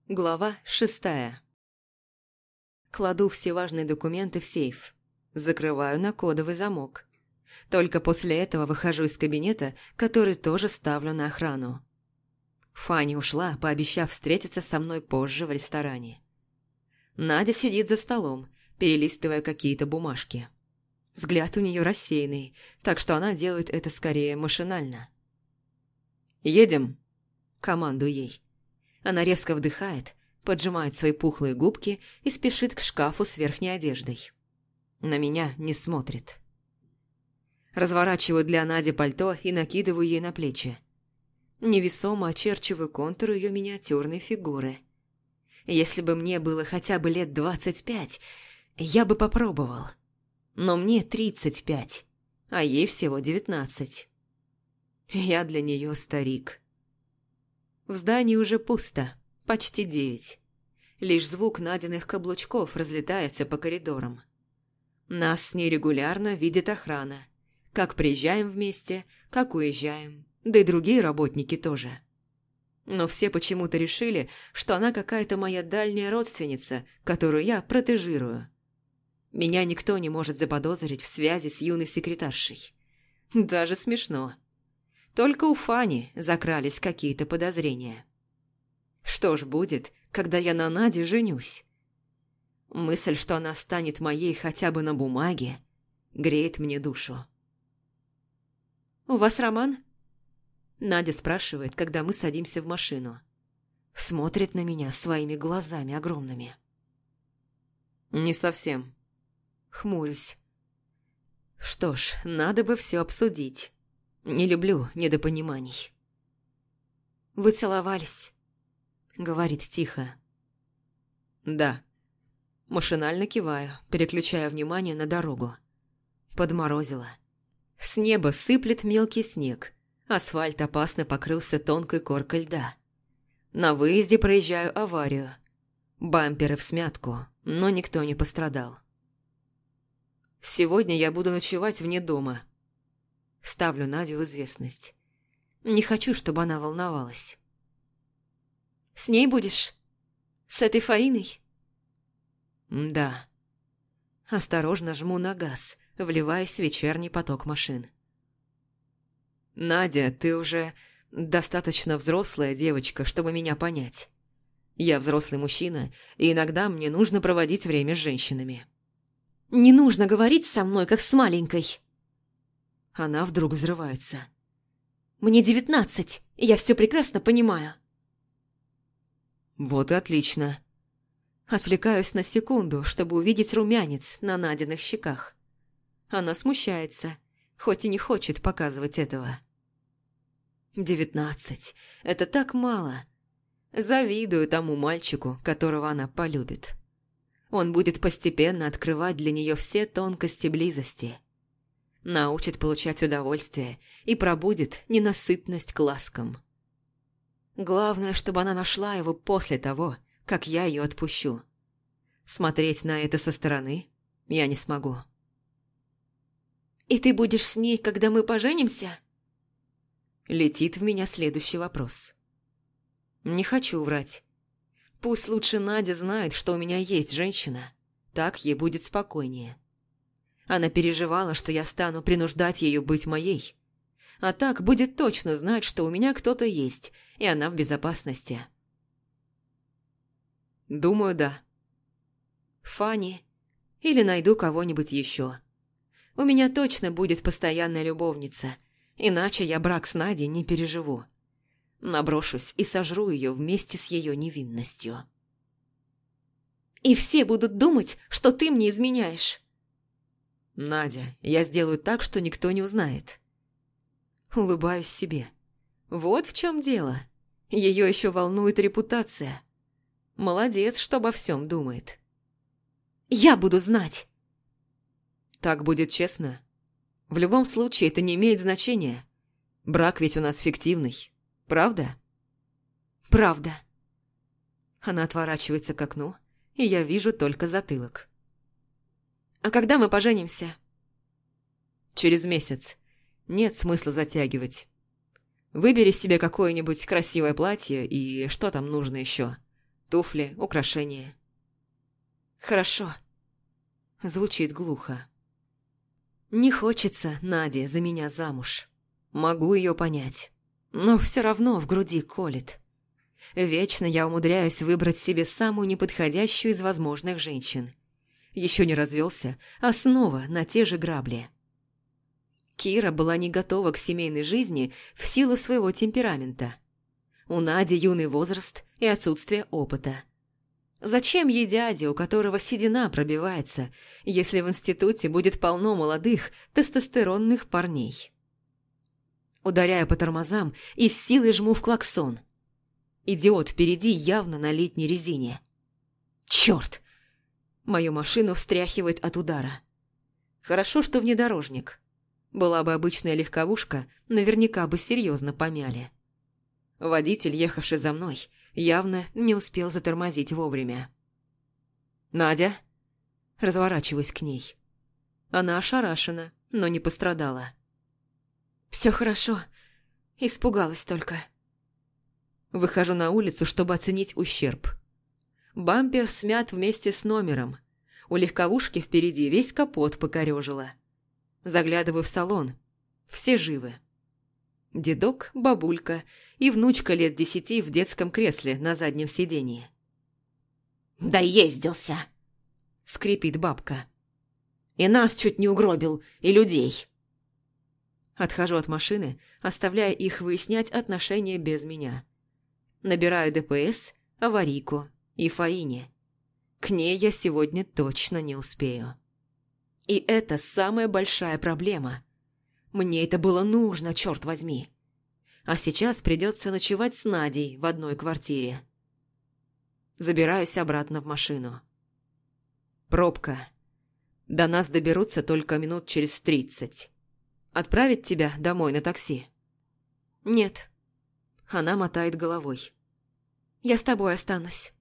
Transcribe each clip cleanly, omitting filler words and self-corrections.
Глава 6. Кладу все важные документы в сейф. Закрываю на кодовый замок. Только после этого выхожу из кабинета, который тоже ставлю на охрану. Фанни ушла, пообещав встретиться со мной позже в ресторане. Надя сидит за столом, перелистывая какие-то бумажки. Взгляд у нее рассеянный, так что она делает это скорее машинально. «Едем?» – командую ей. Она резко вдыхает, поджимает свои пухлые губки и спешит к шкафу с верхней одеждой. На меня не смотрит. Разворачиваю для Нади пальто и накидываю ей на плечи. Невесомо очерчиваю контуры ее миниатюрной фигуры. Если бы мне было хотя бы лет 25, я бы попробовал. Но мне 35, а ей всего 19. Я для нее старик. В здании уже пусто, почти 9. Лишь звук Надиных каблучков разлетается по коридорам. Нас с ней регулярно видит охрана. Как приезжаем вместе, как уезжаем, да и другие работники тоже. Но все почему-то решили, что она какая-то моя дальняя родственница, которую я протежирую. Меня никто не может заподозрить в связи с юной секретаршей. Даже смешно. Только у Фани закрались какие-то подозрения. Что ж будет, когда я на Наде женюсь? Мысль, что она станет моей хотя бы на бумаге, греет мне душу. «У вас роман?» Надя спрашивает, когда мы садимся в машину. Смотрит на меня своими глазами огромными. «Не совсем». Хмурюсь. Что ж, надо бы все обсудить. Не люблю недопониманий. «Вы целовались?» — говорит тихо. «Да». Машинально киваю, переключая внимание на дорогу. Подморозило. С неба сыплет мелкий снег. Асфальт опасно покрылся тонкой коркой льда. На выезде проезжаю аварию. Бамперы всмятку, но никто не пострадал. Сегодня я буду ночевать вне дома. Ставлю Надю в известность. Не хочу, чтобы она волновалась. «С ней будешь? С этой Фаиной?» «Да». Осторожно жму на газ, вливаясь в вечерний поток машин. «Надя, ты уже достаточно взрослая девочка, чтобы меня понять. Я взрослый мужчина, и иногда мне нужно проводить время с женщинами». «Не нужно говорить со мной, как с маленькой!» Она вдруг взрывается. «Мне 19, и я все прекрасно понимаю». Вот и отлично. Отвлекаюсь на секунду, чтобы увидеть румянец на Надиных щеках. Она смущается, хоть и не хочет показывать этого. 19. Это так мало. Завидую тому мальчику, которого она полюбит. Он будет постепенно открывать для нее все тонкости близости. Научит получать удовольствие и пробудит ненасытность к ласкам. Главное, чтобы она нашла его после того, как я ее отпущу. Смотреть на это со стороны я не смогу. «И ты будешь с ней, когда мы поженимся?» Летит в меня следующий вопрос. Не хочу врать. Пусть лучше Надя знает, что у меня есть женщина. Так ей будет спокойнее. Она переживала, что я стану принуждать ее быть моей. А так будет точно знать, что у меня кто-то есть, и она в безопасности. Думаю, да. Фанни. Или найду кого-нибудь еще. У меня точно будет постоянная любовница, иначе я брак с Надей не переживу. Наброшусь и сожру ее вместе с ее невинностью. «И все будут думать, что ты мне изменяешь». «Надя, я сделаю так, что никто не узнает». Улыбаюсь себе. Вот в чем дело. Ее еще волнует репутация. Молодец, что обо всем думает. «Я буду знать». Так будет честно. В любом случае это не имеет значения. Брак ведь у нас фиктивный. Правда? Правда. Она отворачивается к окну, и я вижу только затылок. «А когда мы поженимся?» «Через месяц. Нет смысла затягивать. Выбери себе какое-нибудь красивое платье и что там нужно еще. туфли, украшения. Хорошо. Звучит глухо. Не хочется Наде за меня замуж. Могу ее понять. Но все равно в груди колет. Вечно я умудряюсь выбрать себе самую неподходящую из возможных женщин. Еще не развелся, а снова на те же грабли. Кира была не готова к семейной жизни в силу своего темперамента. У Нади юный возраст и отсутствие опыта. Зачем ей дядя, у которого седина пробивается, если в институте будет полно молодых тестостеронных парней? Ударяю по тормозам и с силой жму в клаксон. Идиот впереди явно на летней резине. Черт! Мою машину встряхивает от удара. Хорошо, что внедорожник. Была бы обычная легковушка, наверняка бы серьезно помяли. Водитель, ехавший за мной, явно не успел затормозить вовремя. «Надя?» Разворачиваюсь к ней. Она ошарашена, но не пострадала. «Все хорошо. Испугалась только». Выхожу на улицу, чтобы оценить ущерб. Бампер смят вместе с номером. У легковушки впереди весь капот покорежило. Заглядываю в салон. Все живы. Дедок, бабулька и внучка лет 10 в детском кресле на заднем сиденье. «Доездился!» — скрипит бабка. «И нас чуть не угробил, и людей!» Отхожу от машины, оставляя их выяснять отношения без меня. Набираю ДПС, аварийку и Фаине. К ней я сегодня точно не успею. И это самая большая проблема. Мне это было нужно, черт возьми. А сейчас придется ночевать с Надей в одной квартире. Забираюсь обратно в машину. Пробка. До нас доберутся только минут через 30. Отправить тебя домой на такси? Нет. Она мотает головой. Я с тобой останусь.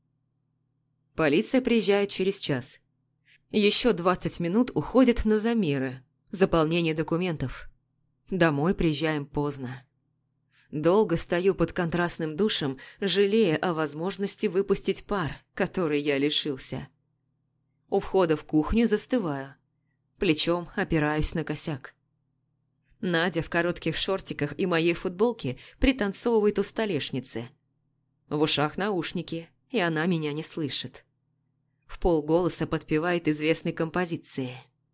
Полиция приезжает через час. Еще 20 минут уходит на замеры, заполнение документов. Домой приезжаем поздно. Долго стою под контрастным душем, жалея о возможности выпустить пар, который я лишился. У входа в кухню застываю. Плечом опираюсь на косяк. Надя в коротких шортиках и моей футболке пританцовывает у столешницы. В ушах наушники, и она меня не слышит. Вполголоса подпевает известной композиции.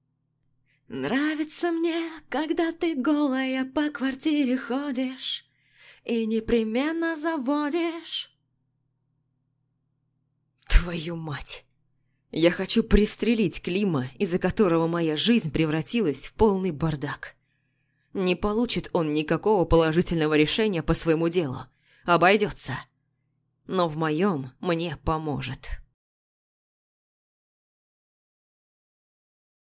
«Нравится мне, когда ты голая по квартире ходишь и непременно заводишь». Твою мать! Я хочу пристрелить Клима, из-за которого моя жизнь превратилась в полный бардак. Не получит он никакого положительного решения по своему делу. Обойдется. Но в моем мне поможет.